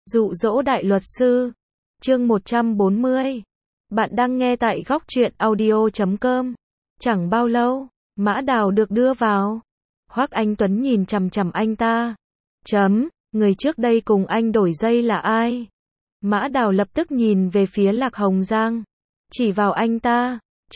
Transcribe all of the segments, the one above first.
Dụ dỗ đại luật sư. Chương 140. Bạn đang nghe tại góc truyện audio.com. Chẳng bao lâu, Mã Đào được đưa vào. Hoắc Anh Tuấn nhìn chằm chằm anh ta. Người trước đây cùng anh đổi dây là ai? Mã Đào lập tức nhìn về phía Lạc Hồng Giang. Chỉ vào anh ta.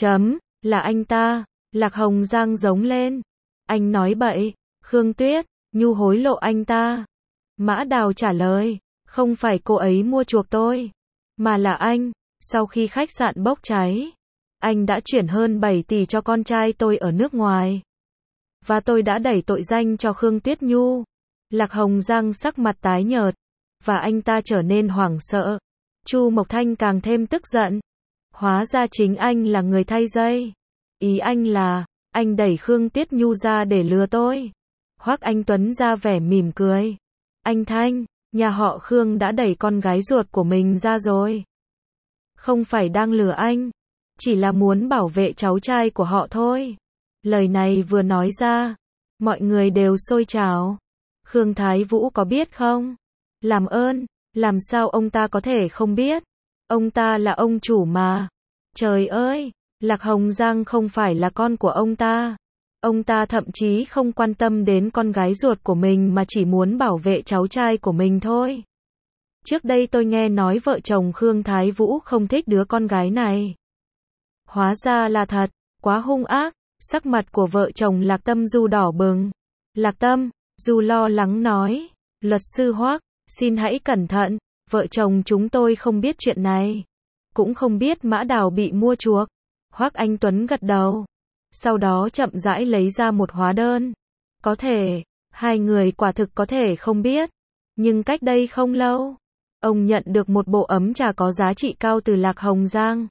Là anh ta. Lạc Hồng Giang giống lên. Anh nói bậy. Khương Tuyết Nhu hối lộ anh ta. Mã Đào trả lời. Không phải cô ấy mua chuộc tôi, mà là anh. Sau khi khách sạn bốc cháy, anh đã chuyển hơn 7 tỷ cho con trai tôi ở nước ngoài. Và tôi đã đẩy tội danh cho Khương Tuyết Nhu. Lạc Hồng Giang sắc mặt tái nhợt, và anh ta trở nên hoảng sợ. Chu Mộc Thanh càng thêm tức giận. Hóa ra chính anh là người thay dây. Ý anh là, anh đẩy Khương Tuyết Nhu ra để lừa tôi. Hoắc Anh Tuấn ra vẻ mỉm cười. Anh Thanh, nhà họ Khương đã đẩy con gái ruột của mình ra rồi. Không phải đang lừa anh, chỉ là muốn bảo vệ cháu trai của họ thôi. Lời này vừa nói ra, mọi người đều sôi trào. Khương Thái Vũ có biết không? Làm ơn, làm sao ông ta có thể không biết? Ông ta là ông chủ mà. Trời ơi, Lạc Hồng Giang không phải là con của ông ta. Ông ta thậm chí không quan tâm đến con gái ruột của mình mà chỉ muốn bảo vệ cháu trai của mình thôi. Trước đây tôi nghe nói vợ chồng Khương Thái Vũ không thích đứa con gái này. Hóa ra là thật, quá hung ác. Sắc mặt của vợ chồng Lạc Tâm Du đỏ bừng. Lạc Tâm Du lo lắng nói. Luật sư Hoắc, xin hãy cẩn thận. Vợ chồng chúng tôi không biết chuyện này. Cũng không biết Mã Đào bị mua chuộc. Hoắc Anh Tuấn gật đầu. Sau đó chậm rãi lấy ra một hóa đơn. Có thể, hai người quả thực có thể không biết. Nhưng cách đây không lâu, ông nhận được một bộ ấm trà có giá trị cao từ Lạc Hồng Giang.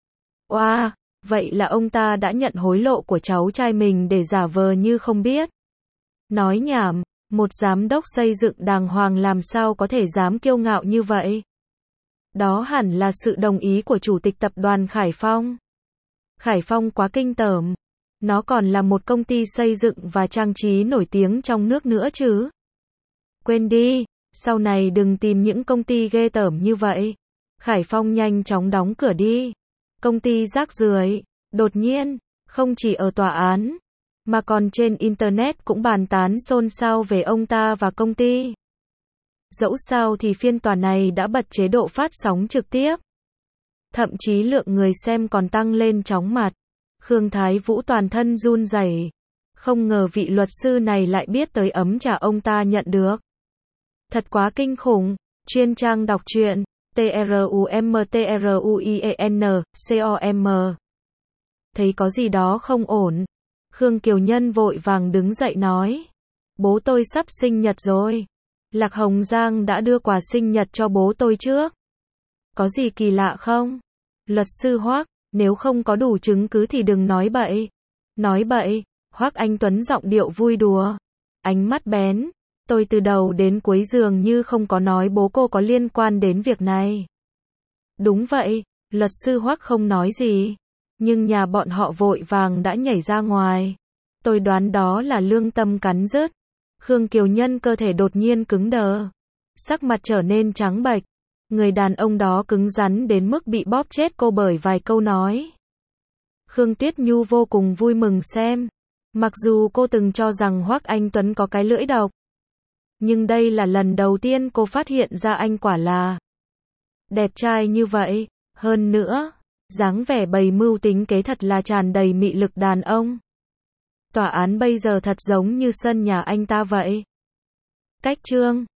Oa, vậy là ông ta đã nhận hối lộ của cháu trai mình để giả vờ như không biết. Nói nhảm, một giám đốc xây dựng đàng hoàng làm sao có thể dám kiêu ngạo như vậy. Đó hẳn là sự đồng ý của chủ tịch tập đoàn Khải Phong. Khải Phong quá kinh tởm. Nó còn là một công ty xây dựng và trang trí nổi tiếng trong nước nữa chứ. Quên đi, sau này đừng tìm những công ty ghê tởm như vậy. Khải Phong nhanh chóng đóng cửa đi. Công ty rác rưởi. Đột nhiên, không chỉ ở tòa án, mà còn trên Internet cũng bàn tán xôn xao về ông ta và công ty. Dẫu sao thì phiên tòa này đã bật chế độ phát sóng trực tiếp. Thậm chí lượng người xem còn tăng lên chóng mặt. Khương Thái Vũ toàn thân run rẩy. Không ngờ vị luật sư này lại biết tới ấm trà ông ta nhận được. Thật quá kinh khủng. Chuyên trang đọc truyện. TRUMTRUIEN.com. Thấy có gì đó không ổn. Khương Kiều Nhân vội vàng đứng dậy nói. Bố tôi sắp sinh nhật rồi. Lạc Hồng Giang đã đưa quà sinh nhật cho bố tôi trước. Có gì kỳ lạ không? Luật sư Hoắc, nếu không có đủ chứng cứ thì đừng nói bậy. Nói bậy. Hoắc Anh Tuấn giọng điệu vui đùa. Ánh mắt bén. Tôi từ đầu đến cuối dường như không có nói bố cô có liên quan đến việc này. Đúng vậy, luật sư Hoắc không nói gì. Nhưng nhà bọn họ vội vàng đã nhảy ra ngoài. Tôi đoán đó là lương tâm cắn rứt. Khương Kiều Nhân cơ thể đột nhiên cứng đờ. Sắc mặt trở nên trắng bệch. Người đàn ông đó cứng rắn đến mức bị bóp chết cô bởi vài câu nói. Khương Tuyết Nhu vô cùng vui mừng xem. Mặc dù cô từng cho rằng Hoắc Anh Tuấn có cái lưỡi độc. Nhưng đây là lần đầu tiên cô phát hiện ra anh quả là đẹp trai như vậy. Hơn nữa, dáng vẻ bày mưu tính kế thật là tràn đầy mị lực đàn ông. Tòa án bây giờ thật giống như sân nhà anh ta vậy. Cách chương